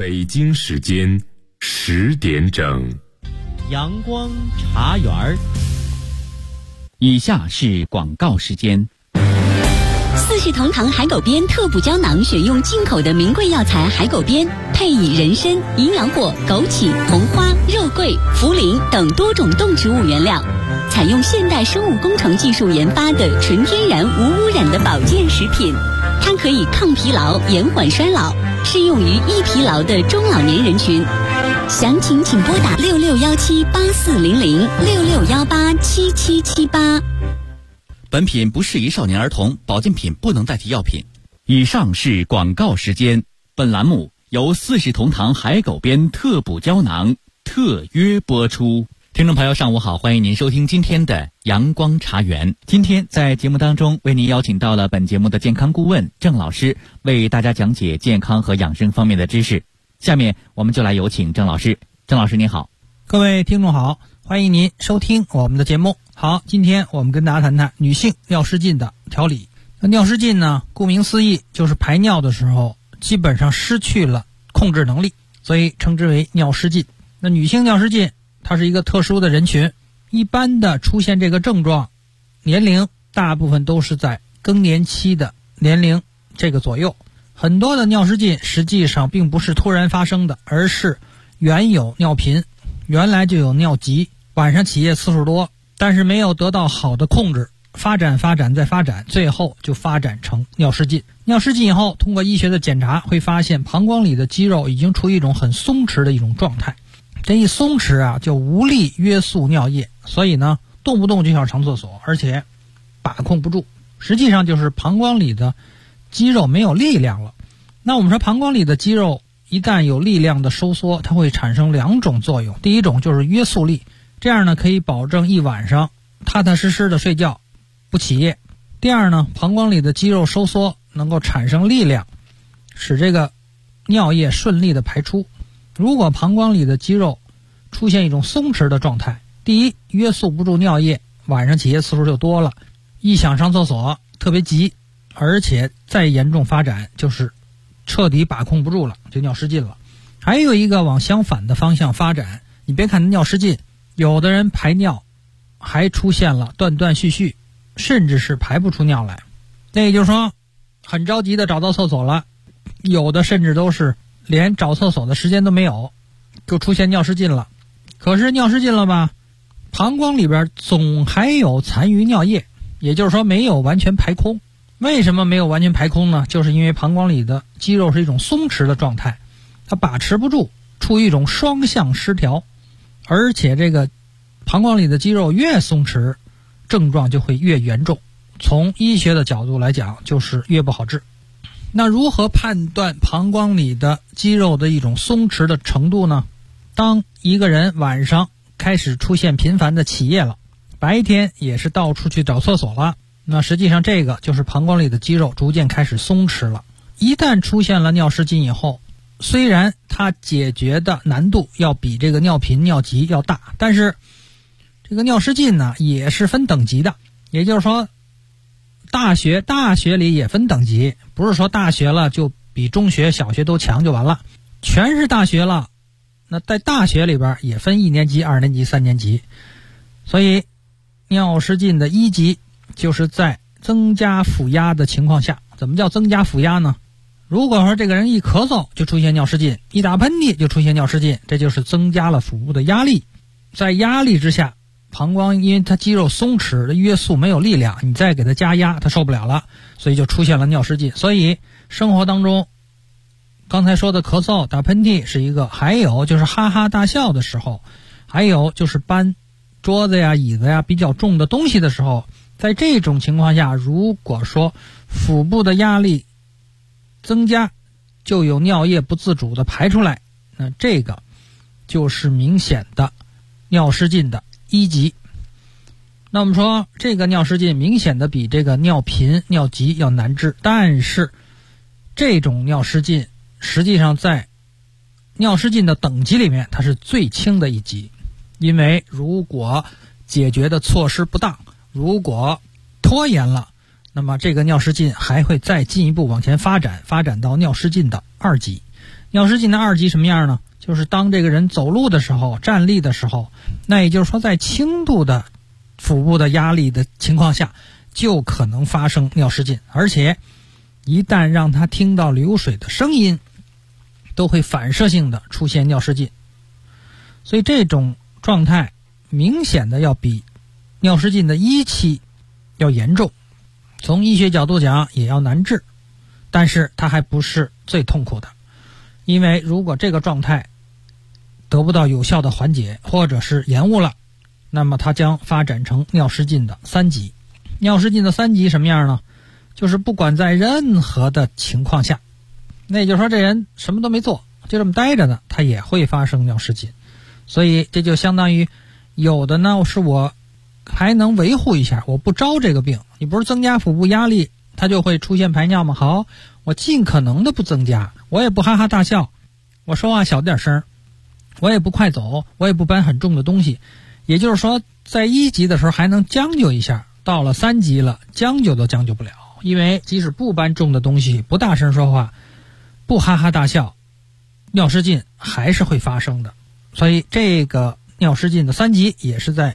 北京时间10点整， 阳光茶园儿。 以下是广告时间。 四世同堂海狗鞭特补胶囊选用进口的名贵药材海狗鞭，配以人参、营养果、枸杞、红花、肉桂、茯苓等多种动植物原料，采用现代生物工程技术研发的纯天然无污染的保健食品。它可以抗疲劳、延缓衰老，适用于易疲劳的中老年人群。详情请拨打6617840066187778。 本品不适宜少年儿童，保健品不能代替药品。 以上是广告时间。本栏目由四世同堂海狗鞭特补胶囊特约播出。听众朋友上午好，欢迎您收听今天的阳光茶园。今天在节目当中为您邀请到了本节目的健康顾问郑老师，为大家讲解健康和养生方面的知识。下面我们就来有请郑老师。郑老师您好。 各位听众好，欢迎您收听我们的节目。好，今天我们跟大家谈谈女性尿失禁的调理。那尿失禁呢，顾名思义就是排尿的时候基本上失去了控制能力，所以称之为尿失禁。那女性尿失禁它是一个特殊的人群，一般的出现这个症状年龄大部分都是在更年期的年龄这个左右。很多的尿失禁实际上并不是突然发生的，而是原有尿频，原来就有尿急，晚上起夜次数多，但是没有得到好的控制，发展再发展，最后就发展成尿失禁。尿失禁以后，通过医学的检查会发现膀胱里的肌肉已经处于一种很松弛的一种状态，这一松弛啊就无力约束尿液，所以呢动不动就想上厕所，而且把控不住，实际上就是膀胱里的肌肉没有力量了。那我们说膀胱里的肌肉一旦有力量的收缩，它会产生两种作用。第一种就是约束力，这样呢可以保证一晚上踏踏实实的睡觉，不起夜。第二呢，膀胱里的肌肉收缩能够产生力量，使这个尿液顺利的排出。如果膀胱里的肌肉出现一种松弛的状态，第一，约束不住尿液，晚上起夜次数就多了，一想上厕所特别急，而且再严重发展就是彻底把控不住了，就尿失禁了。还有一个往相反的方向发展，你别看尿失禁，有的人排尿还出现了断断续续，甚至是排不出尿来。那也就是说很着急的找到厕所了，有的甚至都是连找厕所的时间都没有，就出现尿失禁了。可是尿失禁了吧，膀胱里边总还有残余尿液，也就是说没有完全排空。为什么没有完全排空呢？就是因为膀胱里的肌肉是一种松弛的状态，它把持不住，处于一种双向失调，而且这个膀胱里的肌肉越松弛，症状就会越严重。从医学的角度来讲，就是越不好治。那如何判断膀胱里的肌肉的一种松弛的程度呢？当一个人晚上开始出现频繁的起夜了，白天也是到处去找厕所了，那实际上这个就是膀胱里的肌肉逐渐开始松弛了。一旦出现了尿失禁以后，虽然它解决的难度要比这个尿频尿急要大，但是这个尿失禁呢也是分等级的。也就是说大学里也分等级，不是说大学了就比中学小学都强就完了，全是大学了，那在大学里边也分1年级2年级3年级。所以尿失禁的1级就是在增加腹压的情况下。怎么叫增加腹压呢？如果说这个人一咳嗽就出现尿失禁，一打喷嚏就出现尿失禁，这就是增加了腹部的压力。在压力之下，膀胱因为它肌肉松弛的约束没有力量，你再给它加压它受不了了，所以就出现了尿失禁。所以生活当中刚才说的咳嗽打喷嚏是一个，还有就是哈哈大笑的时候，还有就是搬桌子呀椅子呀比较重的东西的时候，在这种情况下，如果说腹部的压力增加，就有尿液不自主的排出来，那这个就是明显的尿失禁的1级。那我们说这个尿失禁明显的比这个尿频尿急要难治，但是这种尿失禁实际上在尿失禁的等级里面它是最轻的1级。因为如果解决的措施不当，如果拖延了，那么这个尿失禁还会再进一步往前发展到尿失禁的2级。 尿失禁的二级什么样呢？就是当这个人走路的时候、站立的时候，那也就是说在轻度的腹部的压力的情况下，就可能发生尿失禁，而且一旦让他听到流水的声音，都会反射性的出现尿失禁。所以这种状态明显的要比尿失禁的一期要严重，从医学角度讲也要难治，但是它还不是最痛苦的。因为如果这个状态得不到有效的缓解，或者是延误了，那么它将发展成尿失禁的3级。尿失禁的3级什么样呢？就是不管在任何的情况下，那也就是说这人什么都没做，就这么待着呢，他也会发生尿失禁。所以这就相当于有的呢是我还能维护一下，我不招这个病。你不是增加腹部压力它就会出现排尿吗？好，我尽可能的不增加，我也不哈哈大笑，我说话小点声，我也不快走，我也不搬很重的东西。也就是说在1级的时候还能将就一下，到了3级了将就都将就不了。因为即使不搬重的东西，不大声说话，不哈哈大笑，尿失禁还是会发生的。所以这个尿失禁的3级也是在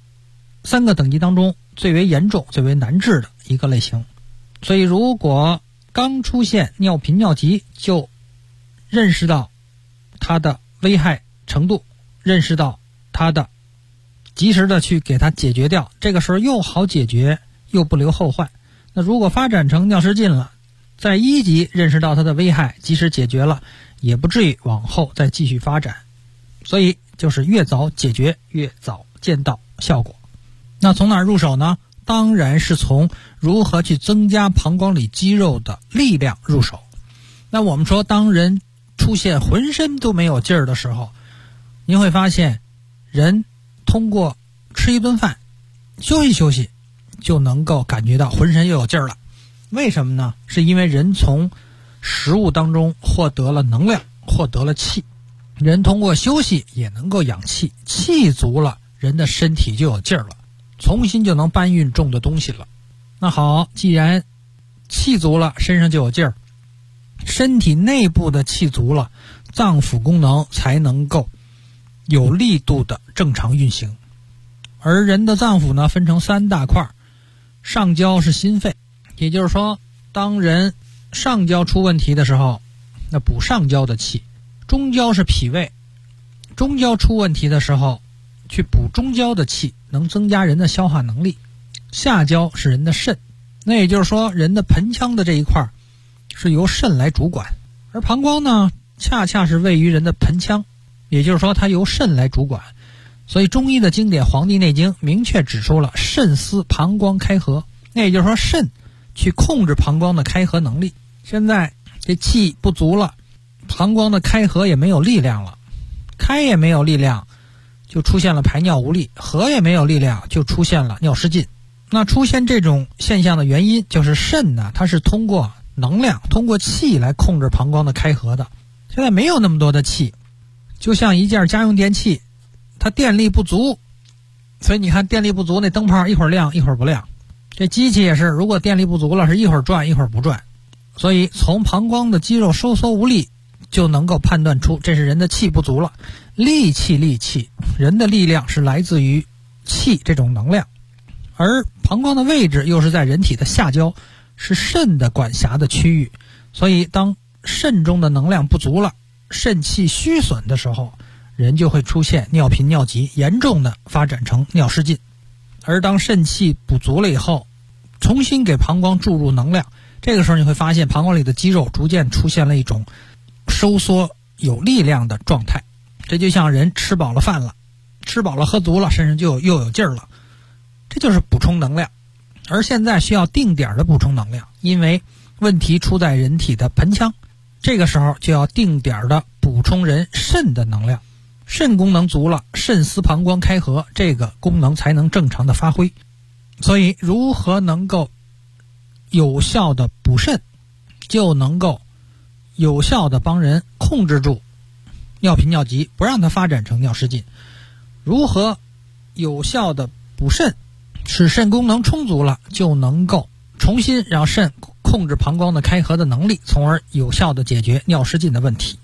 3个等级当中最为严重、最为难治的一个类型。所以如果刚出现尿频尿急就认识到它的危害程度，认识到它的及时的去给它解决掉，这个时候又好解决又不留后患。那如果发展成尿失禁了，在1级认识到它的危害，及时解决了，也不至于往后再继续发展。所以就是越早解决越早见到效果。那从哪儿入手呢？当然是从如何去增加膀胱里肌肉的力量入手。那我们说当人出现浑身都没有劲儿的时候，您会发现人通过吃一顿饭休息休息就能够感觉到浑身又有劲儿了。为什么呢？是因为人从食物当中获得了能量，获得了气。人通过休息也能够养气，气足了，人的身体就有劲儿了，重新就能搬运重的东西了。那好，既然气足了，身上就有劲儿，身体内部的气足了，脏腑功能才能够有力度的正常运行。而人的脏腑呢，分成3大块，上焦是心肺，也就是说当人上焦出问题的时候，那补上焦的气；中焦是脾胃，中焦出问题的时候去补中焦的气，能增加人的消化能力；下焦是人的肾，那也就是说人的盆腔的这一块是由肾来主管，而膀胱呢恰恰是位于人的盆腔，也就是说它由肾来主管。所以中医的经典《黄帝内经》明确指出了肾司膀胱开合，那也就是说肾去控制膀胱的开合能力。现在这气不足了，膀胱的开合也没有力量了，开也没有力量，就出现了排尿无力；合也没有力量，就出现了尿失禁。那出现这种现象的原因就是肾呢，它是通过能量、通过气来控制膀胱的开合的。现在没有那么多的气，就像一件家用电器，它电力不足，所以你看电力不足，那灯泡一会儿亮一会儿不亮。这机器也是，如果电力不足了，是一会儿转一会儿不转。所以从膀胱的肌肉收缩无力就能够判断出这是人的气不足了。力气，人的力量是来自于气这种能量，而膀胱的位置又是在人体的下焦，是肾的管辖的区域。所以当肾中的能量不足了，肾气虚损的时候，人就会出现尿频尿急，严重的发展成尿失禁。而当肾气补足了以后，重新给膀胱注入能量，这个时候你会发现膀胱里的肌肉逐渐出现了一种收缩有力量的状态。这就像人吃饱了饭了，吃饱了喝足了，身上就又有劲儿了，这就是补充能量。而现在需要定点的补充能量，因为问题出在人体的盆腔，这个时候就要定点的补充人肾的能量。肾功能足了，肾司膀胱开合，这个功能才能正常的发挥。所以如何能够有效的补肾，就能够有效的帮人控制住尿频尿急，不让它发展成尿失禁。如何有效的补肾，使肾功能充足了，就能够重新让肾控制膀胱的开合的能力，从而有效的解决尿失禁的问题。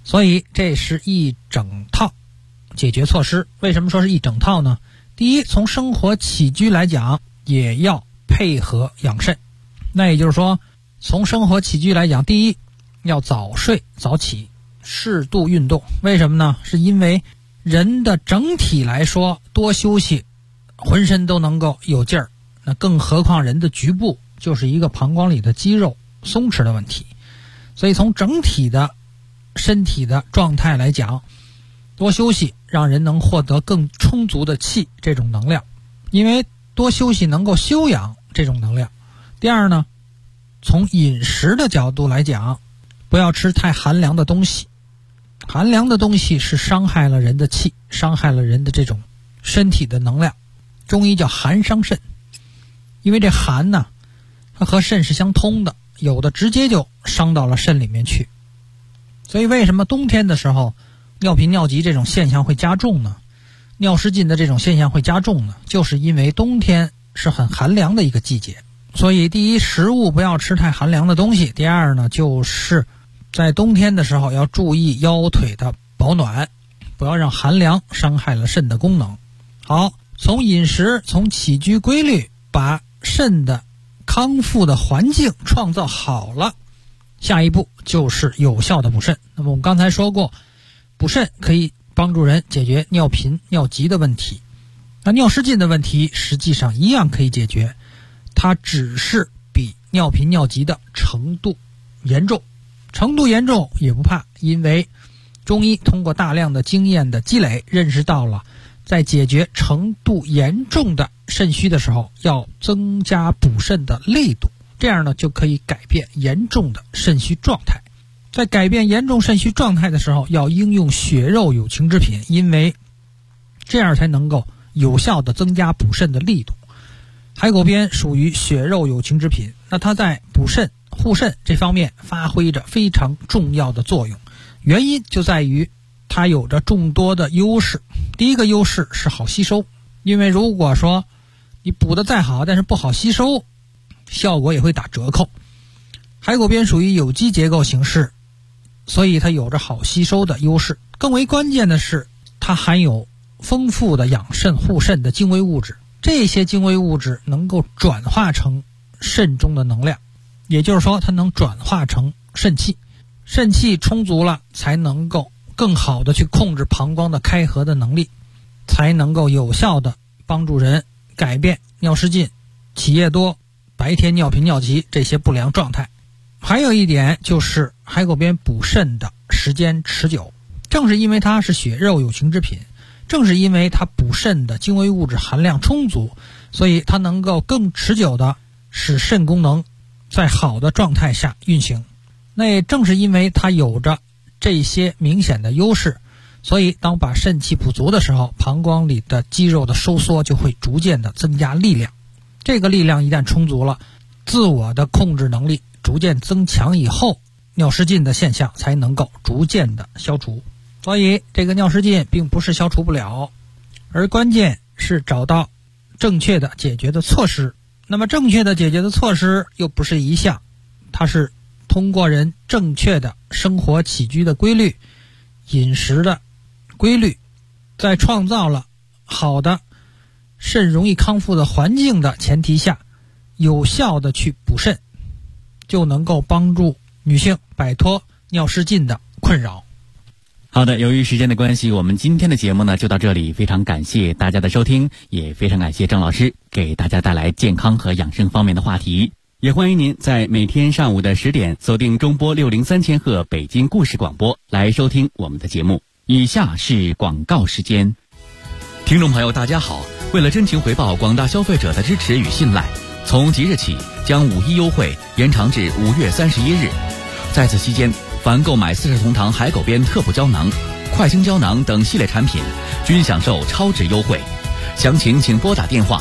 所以这是一整套解决措施。为什么说是一整套呢？第一，从生活起居来讲也要配合养肾。那也就是说，从生活起居来讲，第一要早睡早起，适度运动。为什么呢？是因为人的整体来说，多休息浑身都能够有劲儿，那更何况人的局部就是一个膀胱里的肌肉松弛的问题。所以从整体的身体的状态来讲，多休息让人能获得更充足的气，这种能量，因为多休息能够修养这种能量。第二呢，从饮食的角度来讲，不要吃太寒凉的东西。寒凉的东西是伤害了人的气，伤害了人的这种身体的能量。中医叫寒伤肾，因为这寒呢，它和肾是相通的，有的直接就伤到了肾里面去。所以为什么冬天的时候尿频尿急这种现象会加重呢？尿失禁的这种现象会加重呢？就是因为冬天是很寒凉的一个季节。所以第一，食物不要吃太寒凉的东西。第二呢，就是在冬天的时候要注意腰腿的保暖，不要让寒凉伤害了肾的功能。好，从饮食从起居规律把肾的康复的环境创造好了，下一步就是有效的补肾。那么我们刚才说过，补肾可以帮助人解决尿频尿急的问题，那尿失禁的问题实际上一样可以解决，它只是比尿频尿急的程度严重。程度严重也不怕，因为中医通过大量的经验的积累，认识到了在解决程度严重的肾虚的时候，要增加补肾的力度，这样呢就可以改变严重的肾虚状态。在改变严重肾虚状态的时候，要应用血肉有情之品，因为这样才能够有效的增加补肾的力度。海狗鞭属于血肉有情之品，那它在补肾护肾这方面发挥着非常重要的作用，原因就在于它有着众多的优势。第一个优势是好吸收，因为如果说你补得再好，但是不好吸收，效果也会打折扣。海狗鞭属于有机结构形式，所以它有着好吸收的优势。更为关键的是，它含有丰富的养肾护肾的精微物质，这些精微物质能够转化成肾中的能量，也就是说它能转化成肾气。肾气充足了，才能够更好的去控制膀胱的开合的能力，才能够有效的帮助人改变尿失禁、起夜多、白天尿频尿急这些不良状态。还有一点就是海狗鞭补肾的时间持久，正是因为它是血肉有情之品，正是因为它补肾的精微物质含量充足，所以它能够更持久的使肾功能在好的状态下运行。那也正是因为它有着这些明显的优势，所以当把肾气补足的时候，膀胱里的肌肉的收缩就会逐渐的增加力量。这个力量一旦充足了，自我的控制能力逐渐增强以后，尿失禁的现象才能够逐渐的消除。所以这个尿失禁并不是消除不了，而关键是找到正确的解决的措施。那么正确的解决的措施又不是一项，它是通过人正确的生活起居的规律、饮食的规律，在创造了好的肾容易康复的环境的前提下，有效的去补肾，就能够帮助女性摆脱尿失禁的困扰。 好的，由于时间的关系，我们今天的节目呢就到这里，非常感谢大家的收听，也非常感谢郑老师给大家带来健康和养生方面的话题。也欢迎您在每天上午的10点锁定中波603千赫北京故事广播来收听我们的节目。以下是广告时间。听众朋友大家好，为了真情回报广大消费者的支持与信赖，从即日起将5·1优惠延长至5月31日。在此期间，凡购买40同堂海狗鞭特补胶囊、快清胶囊等系列产品，均享受超值优惠。详情请拨打电话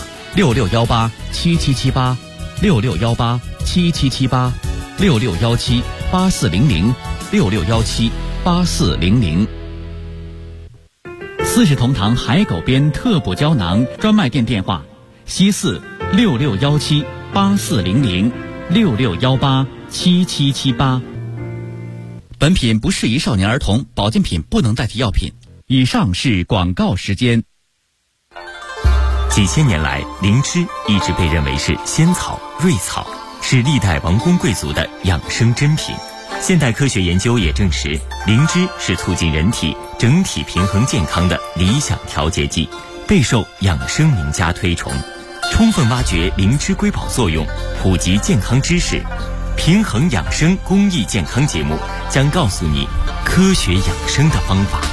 66187778、66187778、66178400、66178400。40同堂海狗鞭特补胶囊专卖店电话：西466178400、66187778。 本品不适宜少年儿童，保健品不能代替药品。 以上是广告时间。 几千年来，灵芝一直被认为是仙草、瑞草，是历代王公贵族的养生珍品。现代科学研究也证实，灵芝是促进人体整体平衡健康的理想调节剂，备受养生名家推崇。充分挖掘灵芝瑰宝作用，普及健康知识，平衡养生公益健康节目将告诉你科学养生的方法。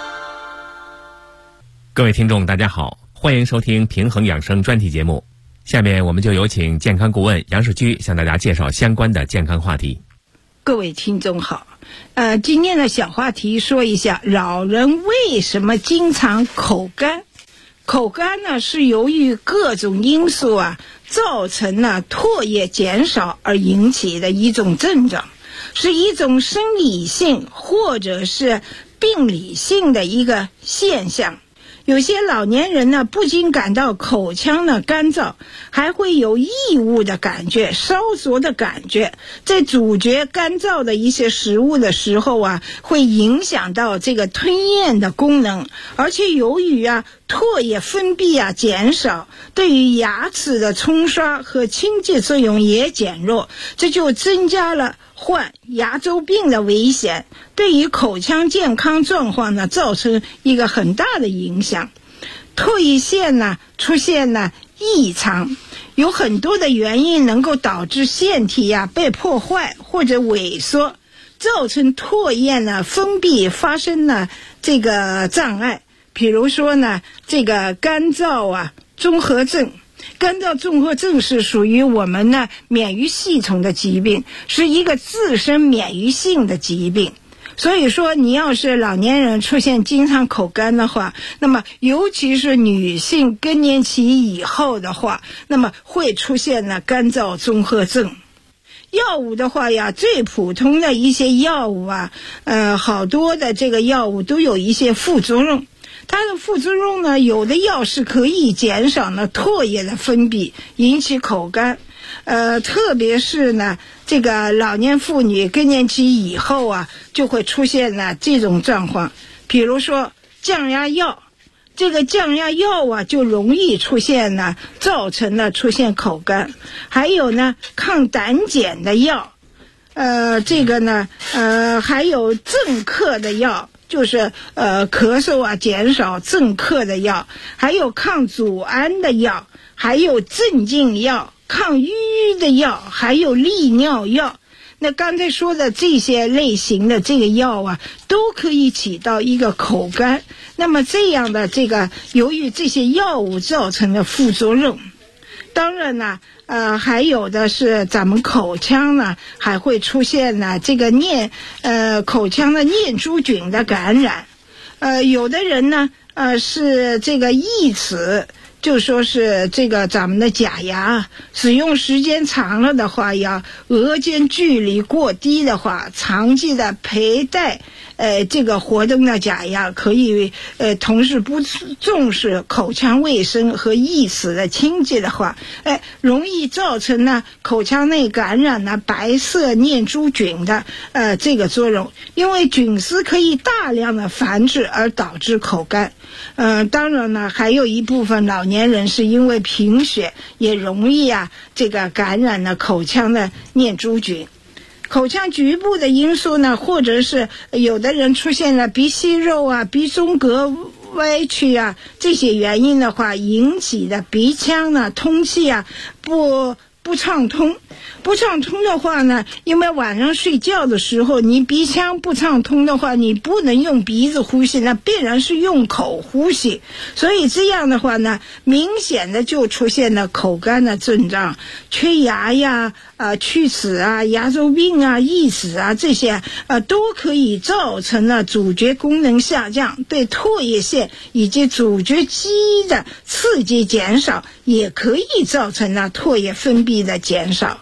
各位听众大家好，欢迎收听平衡养生专题节目。下面我们就有请健康顾问杨世居向大家介绍相关的健康话题。 各位听众好，今天的小话题说一下老人为什么经常口干。口干呢是由于各种因素造成了唾液减少而引起的一种症状，是一种生理性或者是病理性的一个现象。有些老年人呢，不仅感到口腔的干燥，还会有异物的感觉、烧灼的感觉。在咀嚼干燥的一些食物的时候会影响到这个吞咽的功能，而且由于唾液分泌减少，对于牙齿的冲刷和清洁作用也减弱，这就增加了患牙周病的危险，对于口腔健康状况呢造成一个很大的影响。唾液腺呢出现了异常，有很多的原因能够导致腺体被破坏或者萎缩，造成唾液呢分泌发生了这个障碍。比如说呢，这个干燥综合症。干燥综合症是属于我们呢免疫系统的疾病，是一个自身免疫性的疾病。所以说你要是老年人出现经常口干的话，那么尤其是女性更年期以后的话，那么会出现了干燥综合症。药物的话最普通的一些药物好多的这个药物都有一些副作用。它的副作用呢，有的药是可以减少呢唾液的分泌，引起口干。特别是呢，这个老年妇女更年期以后就会出现了这种状况。比如说降压药，这个降压药就容易出现呢，造成了出现口干。还有呢，抗胆碱的药，这个呢，还有镇咳的药。就是咳嗽减少镇咳的药，还有抗组胺的药，还有镇静药、抗抑郁的药，还有利尿药。那刚才说的这些类型的这个药都可以起到一个口干。那么这样的这个由于这些药物造成的副作用，当然呢还有的是咱们口腔呢还会出现呢这个口腔的念珠菌的感染。有的人呢是这个异齿，就说是这个咱们的假牙使用时间长了的话，额间距离过低的话，长期的佩戴这个活动的假牙可以同时不重视口腔卫生和异齿的清洁的话，容易造成呢口腔内感染了白色念珠菌的这个作用，因为菌丝可以大量的繁殖而导致口干。当然呢，还有一部分老年人是因为贫血，也容易这个感染了口腔的念珠菌。口腔局部的因素呢，或者是有的人出现了鼻息肉鼻中隔歪曲这些原因的话，引起的鼻腔呢通气不畅通。不畅通的话呢，因为晚上睡觉的时候你鼻腔不畅通的话，你不能用鼻子呼吸，那必然是用口呼吸。所以这样的话呢，明显的就出现了口干的症状，缺牙龋齿牙周病异齿这些都可以造成了咀嚼功能下降，对唾液腺以及咀嚼肌的刺激减少，也可以造成了唾液分泌的减少。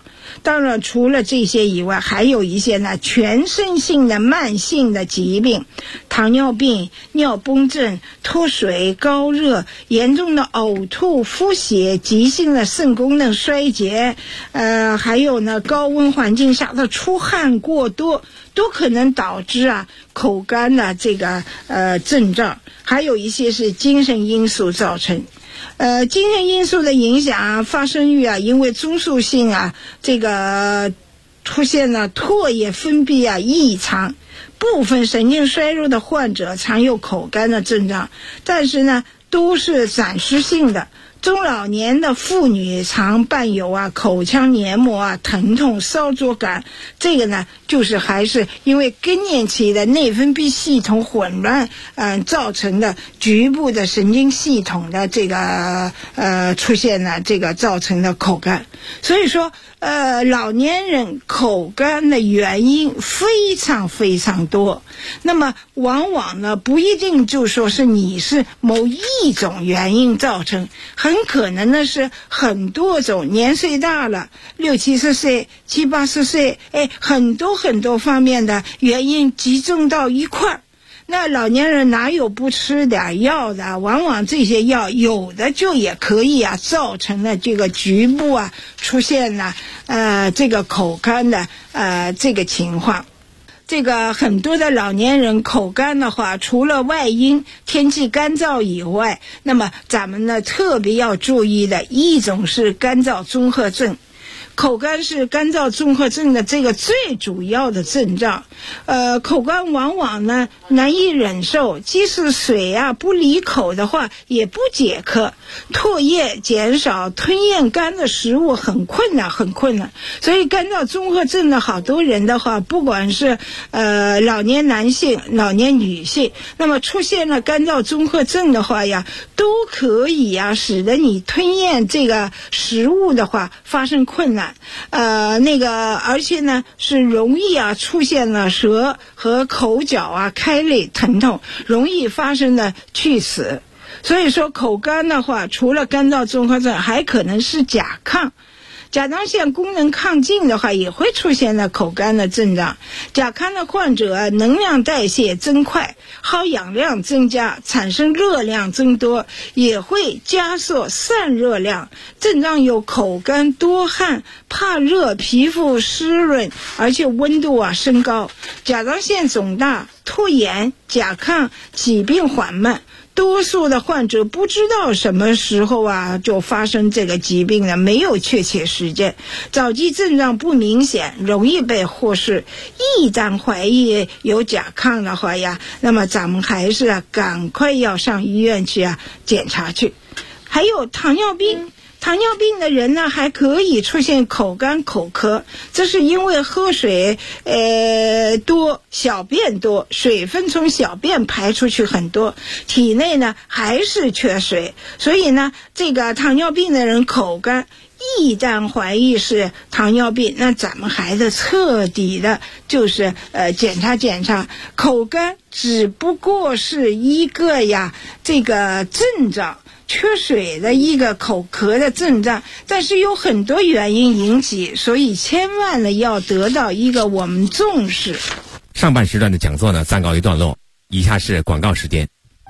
当然除了这些以外，还有一些呢全身性的慢性的疾病，糖尿病、尿崩症、脱水、高热、严重的呕吐、腹泻、急性的肾功能衰竭，还有呢高温环境下的出汗过多，都可能导致口干的这个症状。还有一些是精神因素造成。精神因素的影响发生于因为中枢性这个出现了唾液分泌异常，部分神经衰弱的患者常有口干的症状，但是呢都是暂时性的。中老年的妇女常伴有口腔黏膜疼痛、烧灼感，这个呢就是还是因为更年期的内分泌系统混乱造成的局部的神经系统的这个出现了这个造成的口干。所以说老年人口干的原因非常非常多，那么往往呢不一定就说是你是某一种原因造成，很可能呢是很多种，年岁大了60、70岁、70、80岁，很多方面的原因集中到一块儿。那老年人哪有不吃点药的？往往这些药有的就也可以造成了这个局部出现了这个口干的这个情况。这个很多的老年人口干的话，除了外因天气干燥以外，那么咱们呢特别要注意的一种是干燥综合症。口干是干燥综合症的这个最主要的症状。口干往往呢难以忍受，即使水不离口的话也不解渴，唾液减少，吞咽干的食物很困难。所以干燥综合症的好多人的话，不管是老年男性、老年女性，那么出现了干燥综合症的话都可以使得你吞咽这个食物的话发生困难。而且呢是容易出现了舌和口角开裂疼痛，容易发生的去死。所以说口干的话，除了干燥综合症，还可能是甲亢。甲状腺功能亢进的话也会出现了口干的症状。甲亢的患者能量代谢增快，耗氧量增加，产生热量增多，也会加速散热量。症状有口干、多汗、怕热、皮肤湿润，而且温度升高。甲状腺肿大、脱炎、甲亢疾病缓慢。多数的患者不知道什么时候就发生这个疾病了，没有确切时间，早期症状不明显，容易被忽视。一旦怀疑有甲亢的话那么咱们还是赶快要上医院去检查去。还有糖尿病。糖尿病的人呢还可以出现口干口渴，这是因为喝水多，小便多，水分从小便排出去很多，体内呢还是缺水，所以呢这个糖尿病的人口干，一旦怀疑是糖尿病，那咱们还得彻底的就是检查。口干只不过是一个这个症状，缺水的一个口渴的症状，但是有很多原因引起，所以千万呢要得到一个我们重视。 上半时段的讲座呢暂告一段落，以下是广告时间。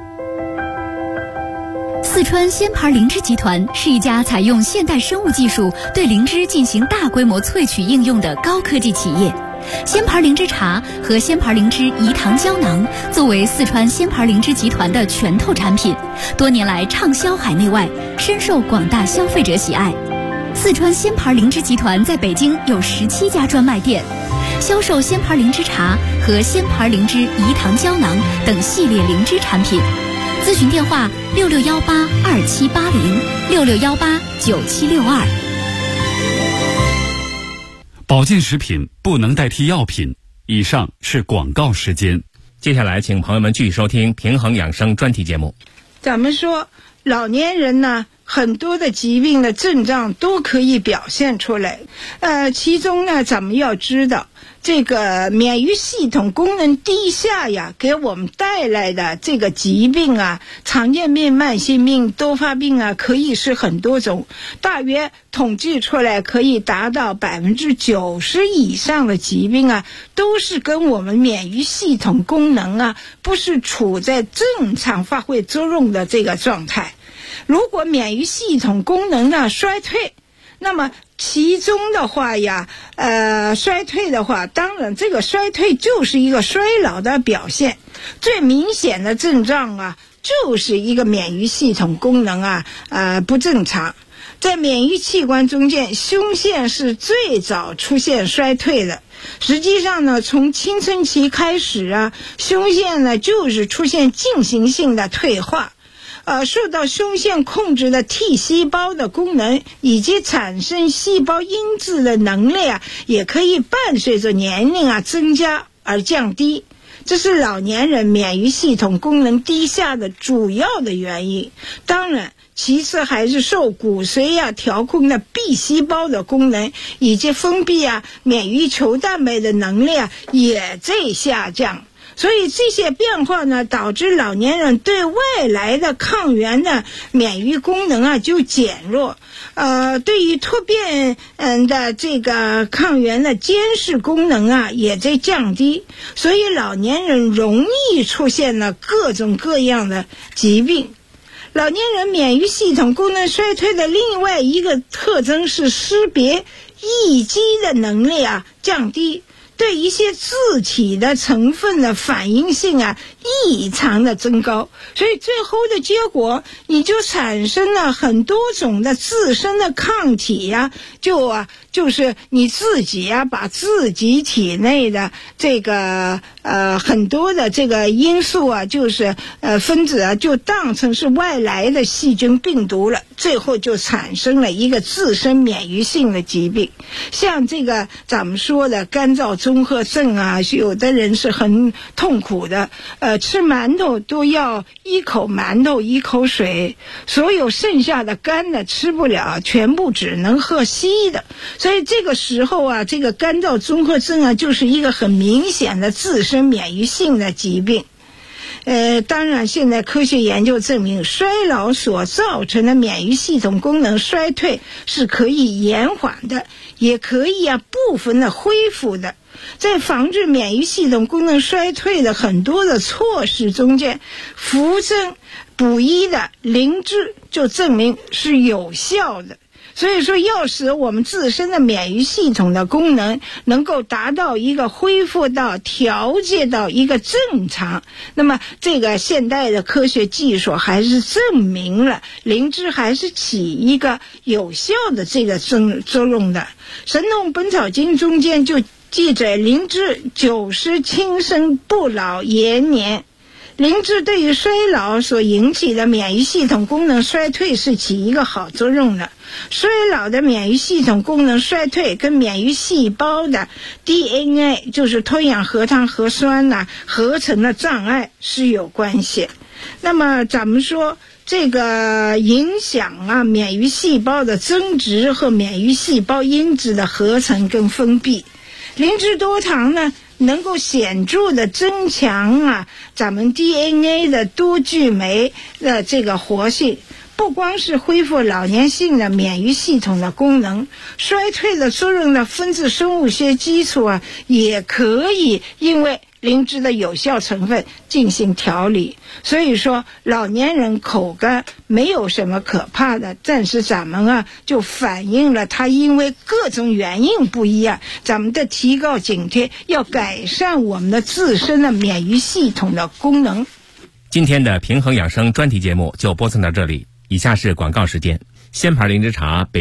四川鲜牌灵芝集团是一家采用现代生物技术对灵芝进行大规模萃取应用的高科技企业。鲜牌灵芝茶和鲜牌灵芝饴糖胶囊作为四川鲜牌灵芝集团的拳头产品，多年来畅销海内外，深受广大消费者喜爱。四川鲜牌灵芝集团在北京有17家专卖店，销售鲜牌灵芝茶和鲜牌灵芝饴糖胶囊等系列灵芝产品。咨询电话66182780，66189762。 保健食品不能代替药品。以上是广告时间。 接下来请朋友们继续收听平衡养生专题节目。 咱们说老年人呢很多的疾病的症状都可以表现出来。其中呢，咱们要知道这个免疫系统功能低下呀，给我们带来的这个疾病啊，常见病、慢性病、多发病啊，可以是很多种，大约统计出来可以达到90%以上的疾病啊，都是跟我们免疫系统功能啊，不是处在正常发挥作用的这个状态。如果免疫系统功能呢衰退，那么其中的话呀，衰退的话，当然这个衰退就是一个衰老的表现。最明显的症状啊，就是一个免疫系统功能啊，不正常。在免疫器官中间，胸腺是最早出现衰退的。实际上呢，从青春期开始啊，胸腺呢就是出现进行性的退化。受到胸腺控制的 T 细胞的功能以及产生细胞因子的能力啊，也可以伴随着年龄啊增加而降低。这是老年人免疫系统功能低下的主要的原因。当然，其次还是受骨髓啊调控的 B 细胞的功能以及分泌啊免疫球蛋白的能力啊也在下降。所以这些变化呢，导致老年人对外来的抗原的免疫功能啊就减弱，对于突变的这个抗原的监视功能啊也在降低，所以老年人容易出现了各种各样的疾病。老年人免疫系统功能衰退的另外一个特征是识别异基的能力啊降低，对一些自体的成分的反应性啊异常的增高，所以最后的结果你就产生了很多种的自身的抗体呀，就是你自己呀把自己体内的这个很多的这个因素啊，就是分子啊就当成是外来的细菌病毒了，最后就产生了一个自身免疫性的疾病。像这个咱们说的干燥综合症啊，有的人是很痛苦的，吃馒头都要一口馒头一口水，所有剩下的干的吃不了，全部只能喝稀的。所以这个时候啊，这个干燥综合症啊，就是一个很明显的自身免疫性的疾病。当然现在科学研究证明，衰老所造成的免疫系统功能衰退是可以延缓的，也可以部分的恢复的。在防治免疫系统功能衰退的很多的措施中间，扶正补益的灵芝就证明是有效的。所以说，要使我们自身的免疫系统的功能能够达到一个恢复到调节到一个正常，那么这个现代的科学技术还是证明了灵芝还是起一个有效的这个作用的。神农本草经中间就记载灵芝90轻身不老延年。灵芝对于衰老所引起的免疫系统功能衰退是起一个好作用的。衰老的免疫系统功能衰退跟免疫细胞的 DNA 就是脱氧核糖核酸合成的障碍是有关系。那么咱们说这个影响免疫细胞的增殖和免疫细胞因子的合成跟分泌。灵芝多糖呢能够显著的增强咱们 DNA 的多聚酶的这个活性，不光是恢复老年性的免疫系统的功能，衰退的作用的分子生物学基础也可以因为灵芝的有效成分进行调理。所以说老年人口干没有什么可怕的，但是咱们就反映了它因为各种原因不一样，咱们的提高警惕，要改善我们的自身的免疫系统的功能。 今天的平衡养生专题节目就播送到这里，以下是广告时间。仙牌灵芝茶